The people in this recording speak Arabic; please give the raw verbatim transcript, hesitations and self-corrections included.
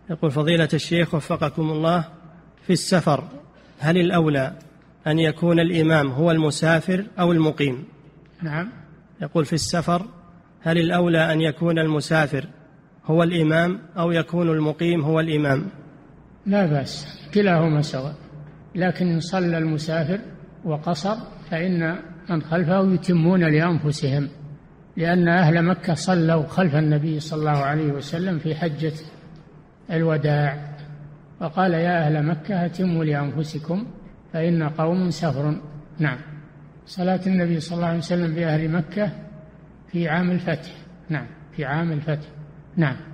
يقول فضيلة الشيخ وفقكم الله، في السفر هل الأولى أن يكون الإمام هو المسافر أو المقيم؟ نعم. يقول في السفر هل الأولى أن يكون المسافر هو الإمام أو يكون المقيم هو الإمام؟ لا بأس، كلاهما سواء، لكن إن صلى المسافر وقصر فإن من خلفه يتمون لأنفسهم، لأن أهل مكة صلوا خلف النبي صلى الله عليه وسلم في حجة الوداع، وقال يا أهل مكة أتموا لأنفسكم فإن قوم سفر. نعم. صلاة النبي صلى الله عليه وسلم بأهل مكة في عام الفتح. نعم، في عام الفتح. نعم.